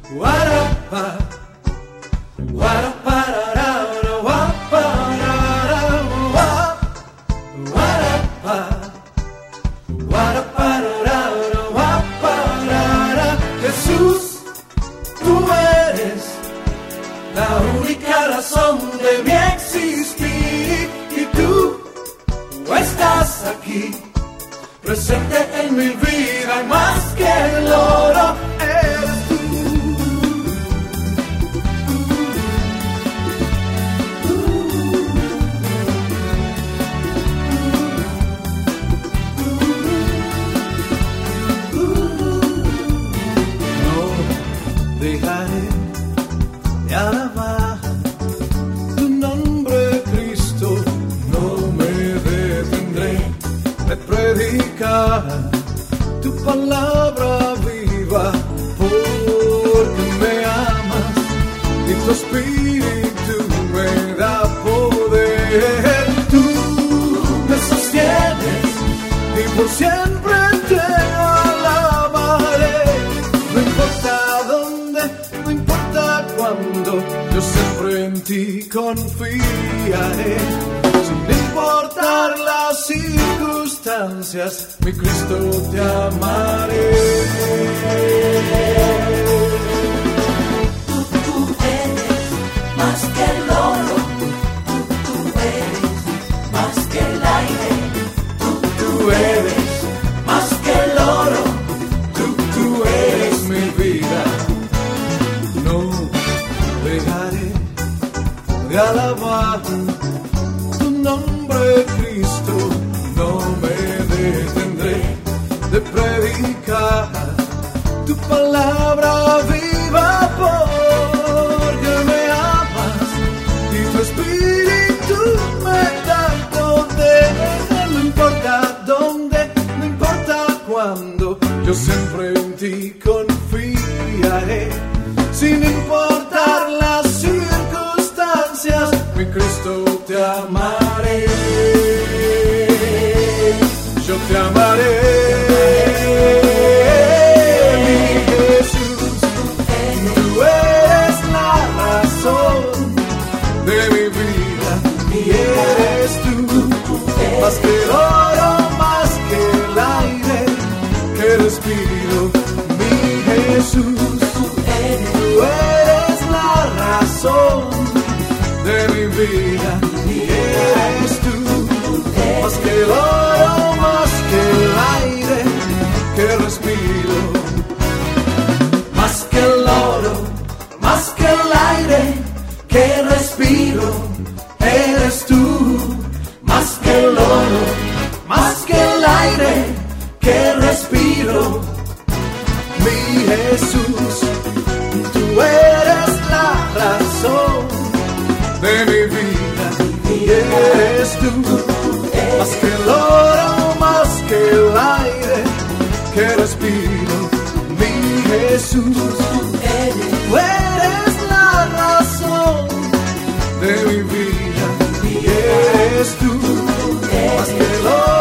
Jesús, tú eres la única razón de mi existir, y tú estás aquí, presente en mi vida, y más que el oro eres tú. No dejaré de alabar tu nombre, Cristo, no me detendré de predicar tu palabra viva, porque me amas y tu espíritu me da poder. Tú me sostienes y por siempre te alabaré. No importa dónde, no importa cuándo, yo siempre en ti confiaré. Sin importar las circunstancias, mi Cristo te amaré. Tú eres más que el oro, tú eres más que el aire, Tú eres más que el oro. tú eres mi vida. No dejaré de alabar tu nombre, Cristo, no me detendré de predicar tu palabra viva, porque me amas y tu espíritu me da poder. No importa dónde, no importa cuándo, yo siempre en ti confiaré. Sin importar las circunstancias, mi Cristo te amaré. Yo te amaré, mi Jesús. Tú eres la razón de mi vida, y eres tú más que el oro, más que el aire que respiro, mi Jesús. Tú eres la razón de mi vida, y eres tú más que el oro, más que el aire que respiro. Más que el oro, más que el aire que respiro, eres tú. Más que el oro, más que el aire que respiro, mi Jesús. Tú eres la razón de mi vida, y eres tú. Más que el oro, más que el aire que respiro, mi Jesús. Tú eres la razón de mi vida, y eres tú. Más que el oro,